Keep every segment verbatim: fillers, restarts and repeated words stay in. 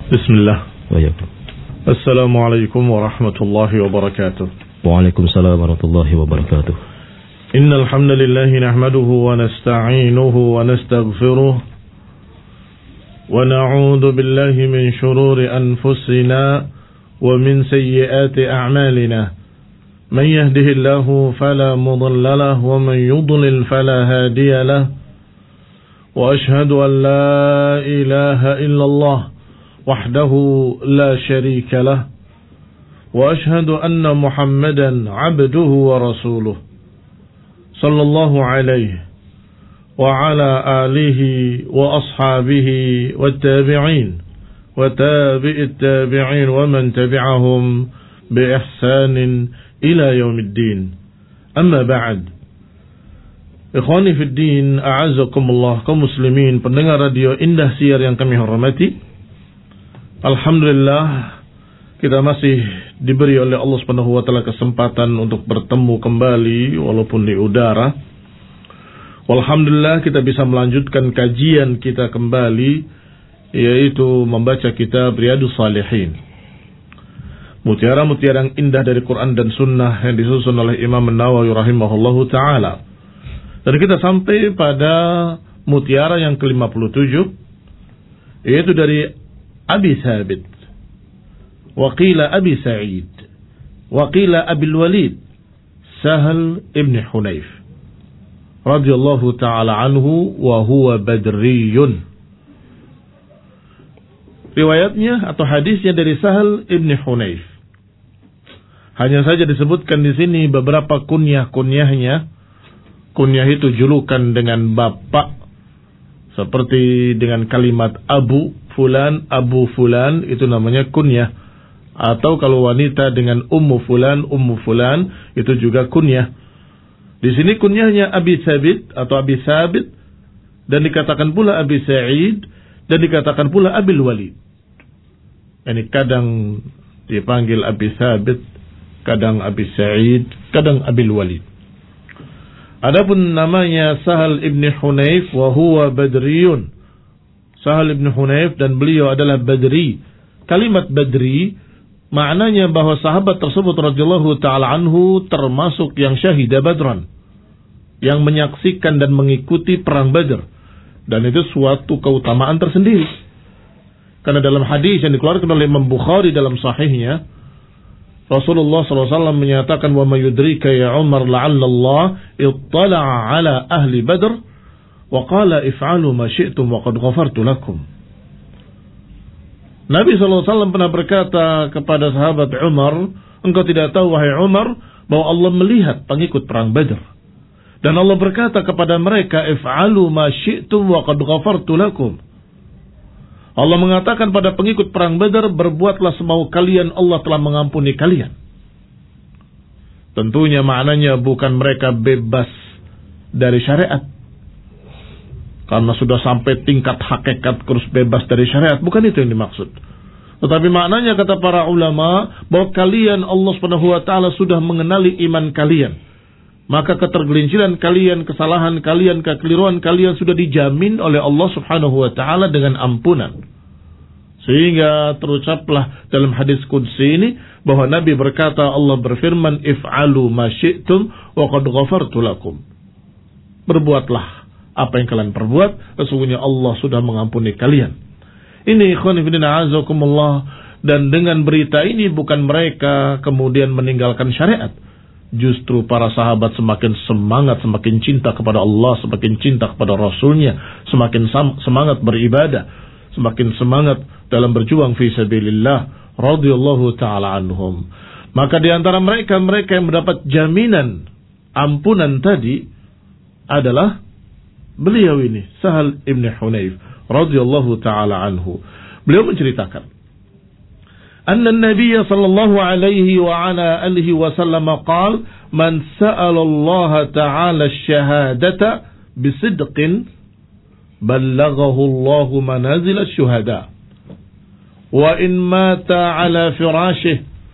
Bismillah. Waalaikum. Assalamualaikum warahmatullahi wabarakatuh. Waalaikumsalam warahmatullahi wabarakatuh. Innal hamdalillah nahmaduhu wa nasta'inuhu wa nastaghfiruh wa na'udzu billahi min shururi anfusina wa min sayyiati a'malina. Man yahdihillahu fala mudilla lahu wa man yudlil fala hadiya lahu. Wa ashhadu an la ilaha illallah وحده لا شريك له وأشهد أن محمدا عبده ورسوله صلى الله عليه وعلى آله وأصحابه والتابعين وتابع التابعين ومن تبعهم بإحسان إلى يوم الدين أما بعد إخواني في الدين أعزكم الله kaum muslimin pendengar radio Indah Siar yang kami hormati. Alhamdulillah kita masih diberi oleh Allah Subhanahu wa taala kesempatan untuk bertemu kembali walaupun di udara. Alhamdulillah kita bisa melanjutkan kajian kita kembali, yaitu membaca kitab Riyadhus Shalihin. Mutiara-mutiara yang indah dari Quran dan Sunnah yang disusun oleh Imam An-Nawawi rahimahullahu taala. Dan kita sampai pada mutiara yang ke lima puluh tujuh, yaitu dari Abi Thabit, waqila Abi Sa'id, waqila Abil Walid, Sahal ibn Hunayf radhiyallahu ta'ala anhu wa huwa badriyun. Riwayatnya atau hadisnya dari Sahal ibn Hunayf. Hanya saja disebutkan di sini beberapa kunyah-kunyahnya. Kunyah itu julukan dengan bapak, seperti dengan kalimat Abu Fulan, Abu Fulan, itu namanya kunyah. Atau kalau wanita dengan Ummu Fulan, Ummu Fulan, itu juga kunyah. Di sini kunyahnya Abi Thabit atau Abi Thabit, dan dikatakan pula Abi Sa'id, dan dikatakan pula Abil Walid. Ini kadang dipanggil Abi Thabit, kadang Abi Sa'id, kadang Abil Walid. Adapun namanya Sahal ibn Hunayf wa huwa badriyun. Sahal ibn Hunayf dan beliau adalah Badri. Kalimat Badri maknanya bahwa sahabat tersebut radhiyallahu taala anhu termasuk yang syahida Badran, yang menyaksikan dan mengikuti perang Badr. Dan itu suatu keutamaan tersendiri. Karena dalam hadis yang dikeluarkan oleh Imam Bukhari dalam sahihnya, Rasulullah sallallahu alaihi wasallam menyatakan, wa mayudrika ya Umar la'alla Allah ittala'a ala ahli Badr wa qala if'alu ma syi'tum wa qad ghafartu lakum. Nabi sallallahu alaihi wasallam pernah berkata kepada sahabat Umar, engkau tidak tahu wahai Umar bahwa Allah melihat pengikut perang Badr, dan Allah berkata kepada mereka, if'alu ma syi'tum wa qad ghafartu lakum. Allah mengatakan pada pengikut perang Badar, berbuatlah semau kalian, Allah telah mengampuni kalian. Tentunya maknanya bukan mereka bebas dari syariat, karena sudah sampai tingkat hakikat terus bebas dari syariat, bukan itu yang dimaksud. Tetapi maknanya kata para ulama, bahwa kalian Allah Subhanahu wa taala sudah mengenali iman kalian. Maka ketergelinciran kalian, kesalahan kalian, kekeliruan kalian sudah dijamin oleh Allah Subhanahu wa taala dengan ampunan. Sehingga terucaplah dalam hadis qudsi ini bahwa Nabi berkata, Allah berfirman, if'alu ma syi'tum wa qad ghafartu lakum. Berbuatlah apa yang kalian perbuat, sesungguhnya Allah sudah mengampuni kalian. Ini ikhwan fillah azakumullah, dan dengan berita ini bukan mereka kemudian meninggalkan syariat. Justru para sahabat semakin semangat, semakin cinta kepada Allah, semakin cinta kepada Rasulnya, semakin semangat beribadah, semakin semangat dalam berjuang fi sabilillah, radhiyallahu ta'ala anhum. Maka di antara mereka, mereka yang mendapat jaminan ampunan tadi adalah beliau ini, Sahal ibn Hunayf, radhiyallahu ta'ala anhu. Beliau menceritakan, أن النبي صلى الله عليه وعلى آله وسلم قال من سأل الله تعالى الشهادة بصدق بلغه الله منازل الشهداء وإن مات على فراشه.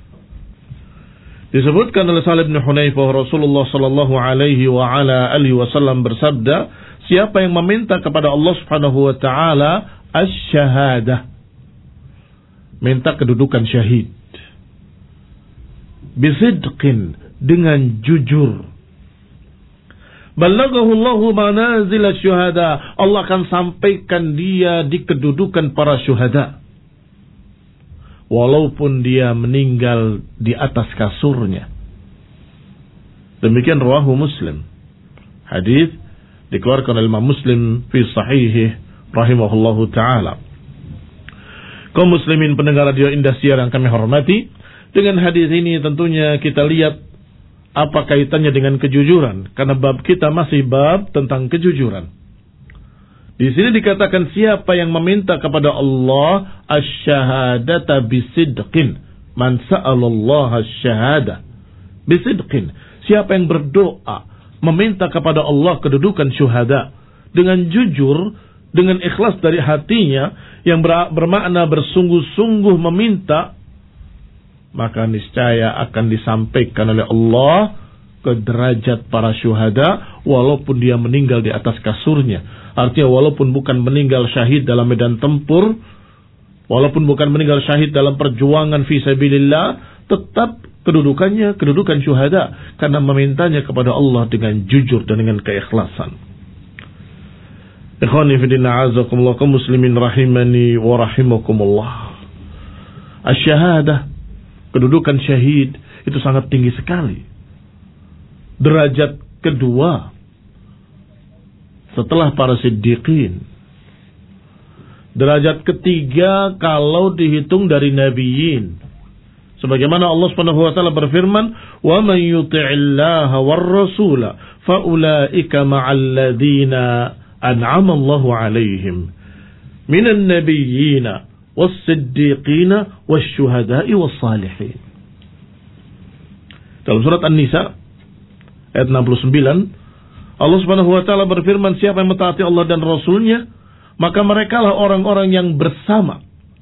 Disebutkan oleh Sahal bin Hunayf bahwa Rasulullah sallallahu alaihi wa ala alihi wasallam bersabda, siapa yang meminta kepada Allah Subhanahu wa taala asy-syahadah, minta kedudukan syahid. Bisidqin, dengan jujur. Ballaghahu Allahu manazil syuhada. Allah akan sampaikan dia di kedudukan para syuhada. Walaupun dia meninggal di atas kasurnya. Demikian rawahu Muslim. Hadis dikeluarkan oleh Imam Muslim fi sahihih rahimahullahu taala. Kaum muslimin pendengar radio Indah Siar yang kami hormati, dengan hadis ini tentunya kita lihat apa kaitannya dengan kejujuran, karena bab kita masih bab tentang kejujuran. Di sini dikatakan siapa yang meminta kepada Allah asy-syahadata bisidqin, man sa'alallaha asy-syahada bisidqin. Siapa yang berdoa meminta kepada Allah kedudukan syuhada dengan jujur, dengan ikhlas dari hatinya, yang bermakna bersungguh-sungguh meminta, maka niscaya akan disampaikan oleh Allah ke derajat para syuhada walaupun dia meninggal di atas kasurnya. Artinya walaupun bukan meninggal syahid dalam medan tempur, walaupun bukan meninggal syahid dalam perjuangan fi sabilillah, tetap kedudukannya kedudukan syuhada karena memintanya kepada Allah dengan jujur dan dengan keikhlasan. Ikhwani fillah azakumullah, kaum muslimin rahimani wa rahimakumullah. Asy-syahadah, kedudukan syahid itu sangat tinggi sekali. Derajat kedua setelah para siddiqin. Derajat ketiga kalau dihitung dari nabiyyin. Sebagaimana Allah Subhanahu wa taala berfirman, "Wa man yuti'illaha war rasula fa ulaika ma'al ladzina an'ama Allahu 'alaihim minan nabiyyina was-siddiqina wasyuhada'i was-salihin." Dalam surat An-Nisa ayat enam puluh sembilan, Allah Subhanahu wa taala berfirman, siapa yang mentaati Allah dan Rasulnya, maka merekalah orang-orang yang bersama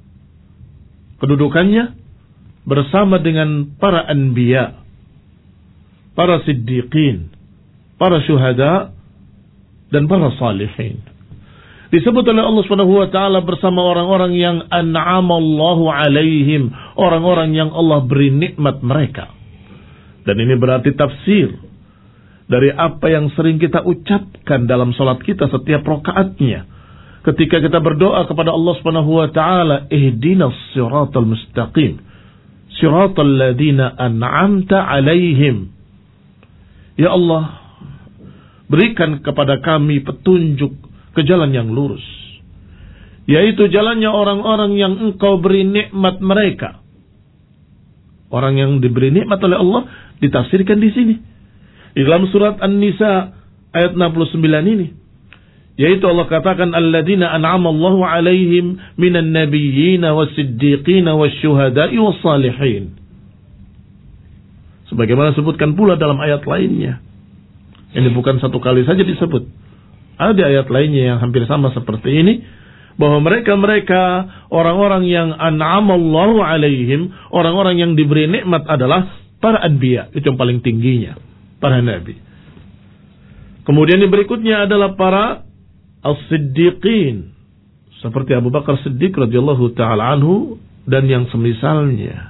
kedudukannya bersama dengan para anbiya, para siddiqin, para syuhada dan para salihin. Disebut oleh Allah Subhanahu wa taala bersama orang-orang yang an'amallahu alaihim, orang-orang yang Allah beri nikmat mereka. Dan ini berarti tafsir dari apa yang sering kita ucapkan dalam salat kita setiap rakaatnya. Ketika kita berdoa kepada Allah Subhanahu wa taala, ihdinas siratal mustaqim, siratal ladzina an'amta alaihim. Ya Allah, berikan kepada kami petunjuk ke jalan yang lurus, yaitu jalannya orang-orang yang Engkau beri nikmat mereka. Orang yang diberi nikmat oleh Allah ditafsirkan di sini di dalam surat An-Nisa ayat enam puluh sembilan ini, yaitu Allah katakan alladzina an'ama Allahu alaihim minan nabiyyin was-siddiqin wasyuhada'i was-salihin. Sebagaimana disebutkan pula dalam ayat lainnya. Ini bukan satu kali saja disebut. Ada ayat lainnya yang hampir sama seperti ini, bahwa mereka-mereka orang-orang yang an'amallahu alaihim, orang-orang yang diberi nikmat adalah para anbiya, itu yang paling tingginya, para nabi. Kemudian yang berikutnya adalah para as-siddiqin, seperti Abu Bakar Siddiq radhiyallahu taala anhu dan yang semisalnya.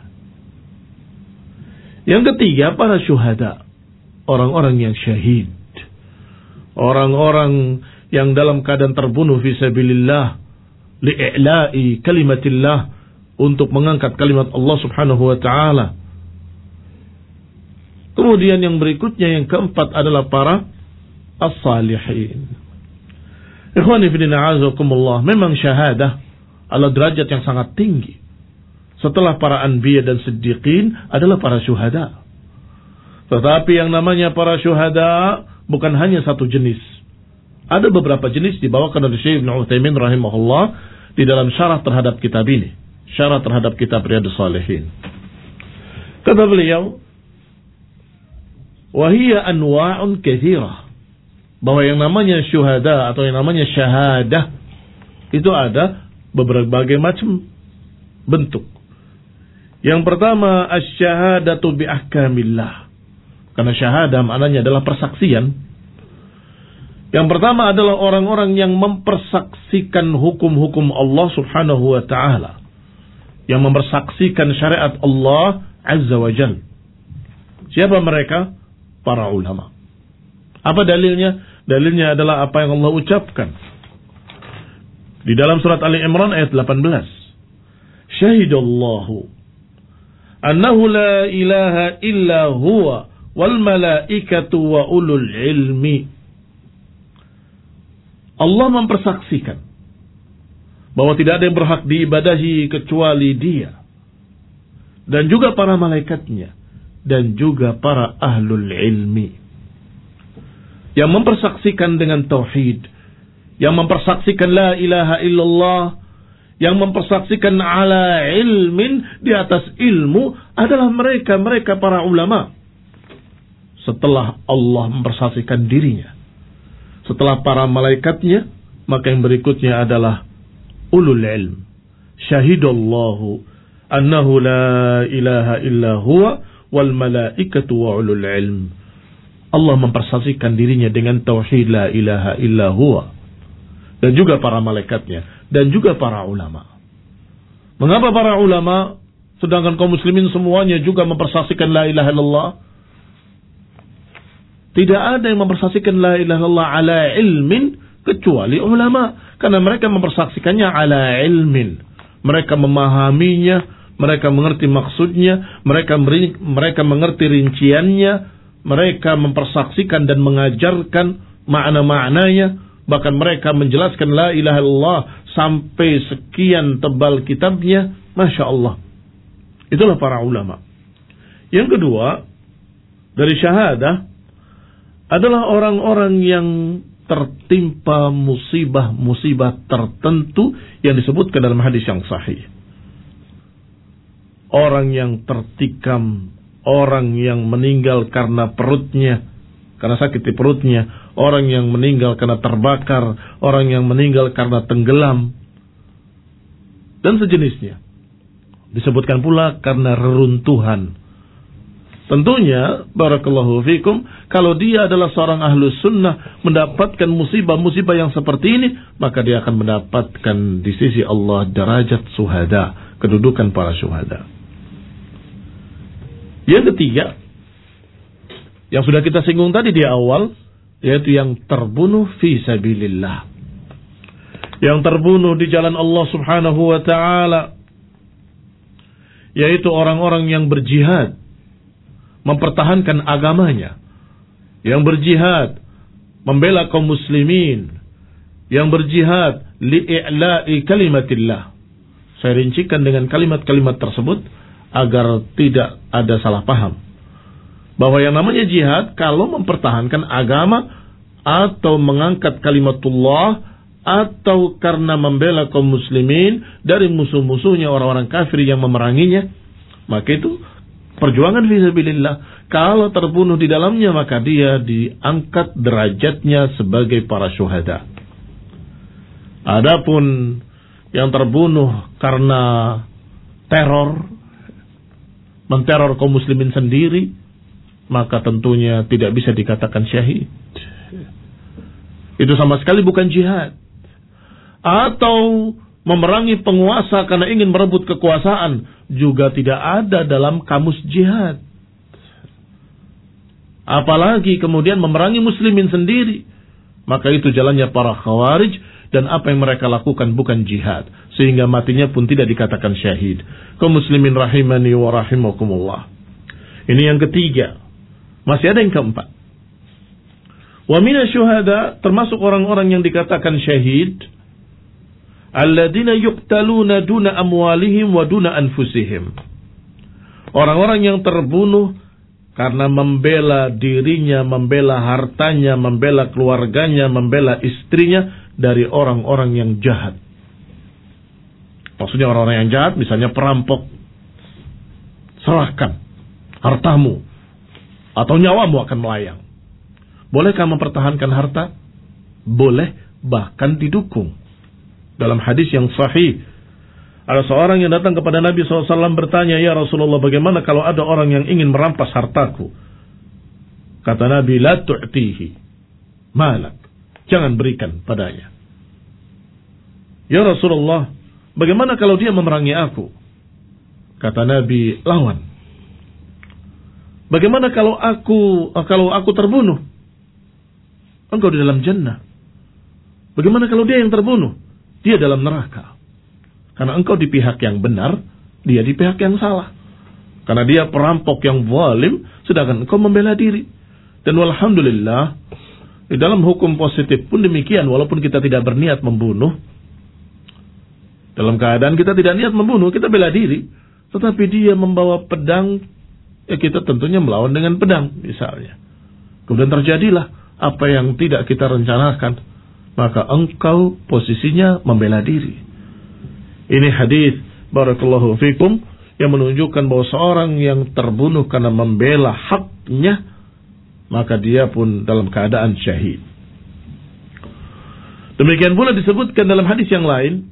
Yang ketiga para syuhada, orang-orang yang syahid, orang-orang yang dalam keadaan terbunuh fi sabilillah, li'i'la'i kalimatillah, untuk mengangkat kalimat Allah Subhanahu wa taala. Kemudian yang berikutnya, yang keempat adalah para as-salihin. Ikhwani fillah azakumullah, memang syahadah adalah derajat yang sangat tinggi. Setelah para anbiya dan siddiqin adalah para syuhada. Tetapi yang namanya para syuhada bukan hanya satu jenis. Ada beberapa jenis dibawakan oleh Syekh Ibnu Utsaimin rahimahullah di dalam syarah terhadap kitab ini, syarah terhadap kitab Riyadhus Shalihin. Kata beliau, wa hiya anwa'un katsirah, bahwa yang namanya syuhada atau yang namanya syahadah itu ada berbagai macam bentuk. Yang pertama, asy-syahadatu bi ahkamillah. Karena syahadah maknanya adalah persaksian. Yang pertama adalah orang-orang yang mempersaksikan hukum-hukum Allah Subhanahu wa taala. yang mempersaksikan syariat Allah Azza wa Jalla. Siapa mereka? Para ulama. Apa dalilnya? Dalilnya adalah apa yang Allah ucapkan di dalam surat Ali Imran ayat delapan belas. Syahidallahu annahu la ilaha illa huwa wal malaikatu wa ulul ilmi. Allah mempersaksikan bahwa tidak ada yang berhak diibadahi kecuali Dia, dan juga para malaikatnya, dan juga para ahlul ilmi. Yang mempersaksikan dengan tauhid, yang mempersaksikan la ilaha illallah, yang mempersaksikan ala ilmin, di atas ilmu, adalah mereka, mereka para ulama. Setelah Allah mempersaksikan dirinya, setelah para malaikatnya, maka yang berikutnya adalah ulul ilm. Syahidallahu annahu la ilaha illa huwa wal malaikatu wa ulul ilm. Allah mempersaksikan dirinya dengan tauhid la ilaha illa huwa, dan juga para malaikatnya, dan juga para ulama. Mengapa para ulama, sedangkan kaum muslimin semuanya juga mempersaksikan la ilaha illallah? Tidak ada yang mempersaksikan la ilaha illallah ala ilmin kecuali ulama, karena mereka mempersaksikannya ala ilmin. Mereka memahaminya, mereka mengerti maksudnya, mereka mereka mengerti rinciannya, mereka mempersaksikan dan mengajarkan makna-maknanya, bahkan mereka menjelaskan la ilaha illallah sampai sekian tebal kitabnya. Masya Allah. Itulah para ulama. Yang kedua, dari syahadah adalah orang-orang yang tertimpa musibah-musibah tertentu yang disebutkan dalam hadis yang sahih. Orang yang tertikam, orang yang meninggal karena perutnya, karena sakit di perutnya, orang yang meninggal karena terbakar, orang yang meninggal karena tenggelam, dan sejenisnya. Disebutkan pula karena reruntuhan. Tentunya, barakallahu fikum, kalau dia adalah seorang ahlus sunnah, mendapatkan musibah-musibah yang seperti ini, maka dia akan mendapatkan di sisi Allah derajat syuhada, kedudukan para syuhada. Yang ketiga, yang sudah kita singgung tadi di awal, yaitu yang terbunuh fi sabilillah, yang terbunuh di jalan Allah subhanahu wa ta'ala, yaitu orang-orang yang berjihad mempertahankan agamanya, yang berjihad membela kaum muslimin, yang berjihad li'i'la'i kalimatillah. Saya rincikan dengan kalimat-kalimat tersebut agar tidak ada salah paham, bahwa yang namanya jihad kalau mempertahankan agama, atau mengangkat kalimatullah, atau karena membela kaum muslimin dari musuh-musuhnya orang-orang kafir yang memeranginya, maka itu perjuangan fisabilillah. Kalau terbunuh di dalamnya, maka dia diangkat derajatnya sebagai para syuhada. Adapun yang terbunuh karena teror, menteror kaum muslimin sendiri, maka tentunya tidak bisa dikatakan syahid. Itu sama sekali bukan jihad. Atau memerangi penguasa karena ingin merebut kekuasaan, juga tidak ada dalam kamus jihad. Apalagi kemudian memerangi muslimin sendiri, maka itu jalannya para khawarij, dan apa yang mereka lakukan bukan jihad, sehingga matinya pun tidak dikatakan syahid. Kaum muslimin rahimani wa rahimakumullah. Ini yang ketiga. Masih ada yang keempat. Wa mina syuhada, termasuk orang-orang yang dikatakan syahid, alladzina yuqtaluna duna amwalihim wa duna anfusihim. Orang-orang yang terbunuh karena membela dirinya, membela hartanya, membela keluarganya, membela istrinya dari orang-orang yang jahat. Maksudnya orang-orang yang jahat, misalnya perampok. Serahkan hartamu atau nyawamu akan melayang. Bolehkah mempertahankan harta? Boleh, bahkan didukung. Dalam hadis yang sahih, ada seorang yang datang kepada Nabi shallallahu alaihi wasallam bertanya, "Ya Rasulullah, bagaimana kalau ada orang yang ingin merampas hartaku?" Kata Nabi, "La tu'tihi malak." Jangan berikan padanya. "Ya Rasulullah, bagaimana kalau dia memerangi aku?" Kata Nabi, lawan. Bagaimana kalau aku kalau aku terbunuh? Engkau di dalam jannah. Bagaimana kalau dia yang terbunuh? Dia dalam neraka. Karena engkau di pihak yang benar, dia di pihak yang salah. Karena dia perampok yang zalim, sedangkan engkau membela diri. Dan walhamdulillah, di dalam hukum positif pun demikian, walaupun kita tidak berniat membunuh, dalam keadaan kita tidak niat membunuh, kita bela diri, tetapi dia membawa pedang, ya kita tentunya melawan dengan pedang misalnya. Kemudian terjadilah apa yang tidak kita rencanakan, maka engkau posisinya membela diri. Ini hadis barakallahu fikum yang menunjukkan bahwa seorang yang terbunuh karena membela haknya, maka dia pun dalam keadaan syahid. Demikian pula disebutkan dalam hadis yang lain,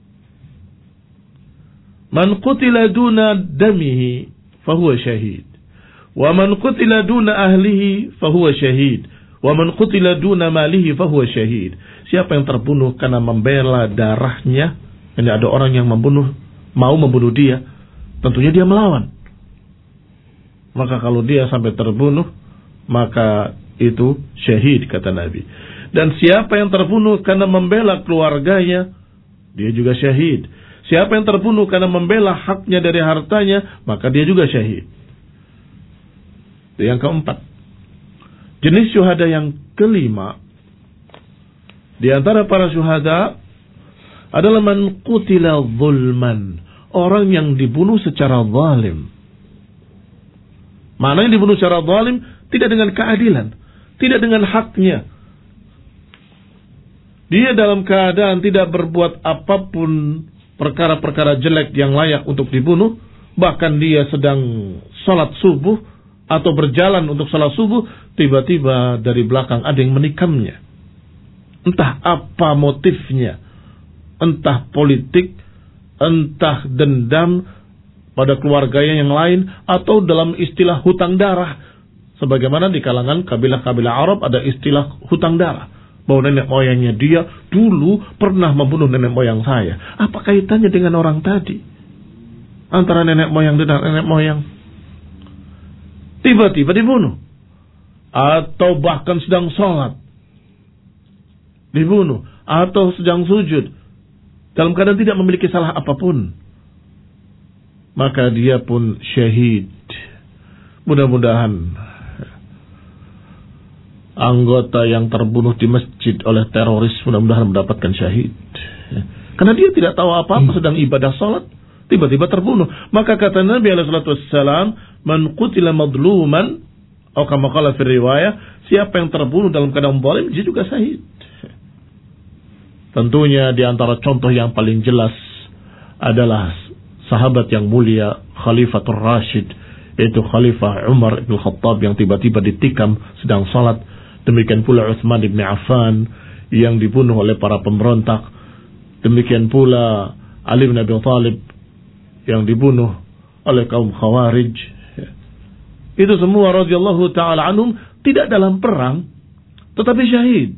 man qutila duna damihi fahuwa syahid, wa man qutila duna ahlihi fahuwa syahid, wa man qutila duna malihi fahuwa syahid. Siapa yang terbunuh karena membela darahnya, ini ada orang yang membunuh, mau membunuh dia, tentunya dia melawan. Maka kalau dia sampai terbunuh, maka itu syahid, kata Nabi. Dan siapa yang terbunuh karena membela keluarganya, dia juga syahid. Siapa yang terbunuh karena membela haknya dari hartanya, maka dia juga syahid. Yang keempat, jenis syuhada yang kelima di antara para syuhada adalah man qutila zulman, orang yang dibunuh secara zalim. Mana yang dibunuh secara zalim? Tidak dengan keadilan, tidak dengan haknya. Dia dalam keadaan tidak berbuat apapun perkara-perkara jelek yang layak untuk dibunuh. Bahkan dia sedang sholat subuh atau berjalan untuk sholat subuh, tiba-tiba dari belakang ada yang menikamnya. Entah apa motifnya, entah politik, entah dendam pada keluarganya yang lain, atau dalam istilah hutang darah. Sebagaimana di kalangan kabilah-kabilah Arab ada istilah hutang darah. Bahwa nenek moyangnya dia dulu pernah membunuh nenek moyang saya. Apa kaitannya dengan orang tadi? Antara nenek moyang dan nenek moyang. Tiba-tiba dibunuh. Atau bahkan sedang sholat, dibunuh. Atau sedang sujud, dalam keadaan tidak memiliki salah apapun. Maka dia pun syahid. Mudah-mudahan anggota yang terbunuh di masjid oleh teroris mudah-mudahan mendapatkan syahid. Karena dia tidak tahu apa-apa, sedang ibadah salat, tiba-tiba terbunuh. Maka kata Nabi alaihi salatu wassalam, man qutila madluman, atau kama qala fi riwayah, siapa yang terbunuh dalam keadaan zalim, dia juga syahid. Tentunya di antara contoh yang paling jelas adalah sahabat yang mulia Khalifatul Rashid, yaitu Khalifah Umar bin Khattab yang tiba-tiba ditikam sedang salat. Demikian pula Utsman bin Affan yang dibunuh oleh para pemberontak. Demikian pula Ali bin Abi Thalib yang dibunuh oleh kaum Khawarij. Itu semua radhiyallahu taala anhum tidak dalam perang, tetapi syahid.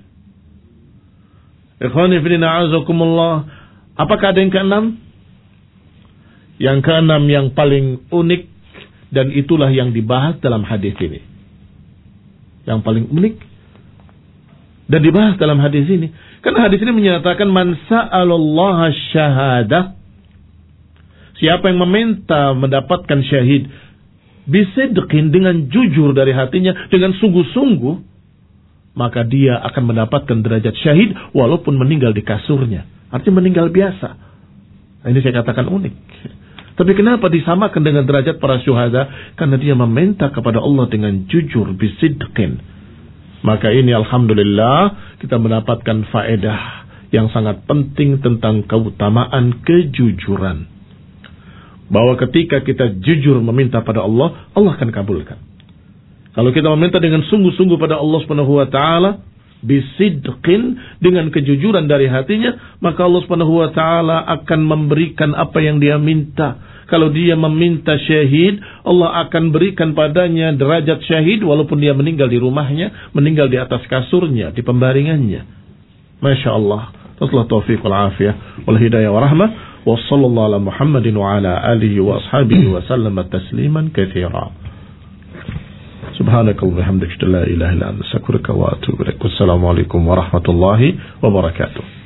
Ikhwani fillah a'azakumullah. Apakah ada yang keenam? Yang keenam yang paling unik, dan itulah yang dibahas dalam hadis ini. Yang paling unik dan dibahas dalam hadis ini. Karena hadis ini menyatakan man sa'alallaha syahadah, siapa yang meminta mendapatkan syahid bisidqin, dengan jujur dari hatinya, dengan sungguh-sungguh, maka dia akan mendapatkan derajat syahid walaupun meninggal di kasurnya. Artinya meninggal biasa. Nah, ini saya katakan unik. Tapi kenapa disamakan dengan derajat para syuhada? Karena dia meminta kepada Allah dengan jujur, bisidqin. Maka ini alhamdulillah kita mendapatkan faedah yang sangat penting tentang keutamaan kejujuran. Bahwa ketika kita jujur meminta pada Allah, Allah akan kabulkan. Kalau kita meminta dengan sungguh-sungguh pada Allah Subhanahu wa taala, bisidqin, dengan kejujuran dari hatinya, maka Allah Subhanahu wa taala akan memberikan apa yang dia minta. Kalau dia meminta syahid, Allah akan berikan padanya derajat syahid walaupun dia meninggal di rumahnya, meninggal di atas kasurnya, di pembaringannya. Masya Allah. Tasllah taufiq wal afiyah wal hidayah wa rahmah. Wa sallallahu ala Muhammadin wa ala alihi wa ashabihi wa sallama tasliman katsira. Subhanakallahumma wa bihamdika la ilaha illa anta astaghfiruka wa atubu ilaik. Wassalamu alaikum warahmatullahi wabarakatuh.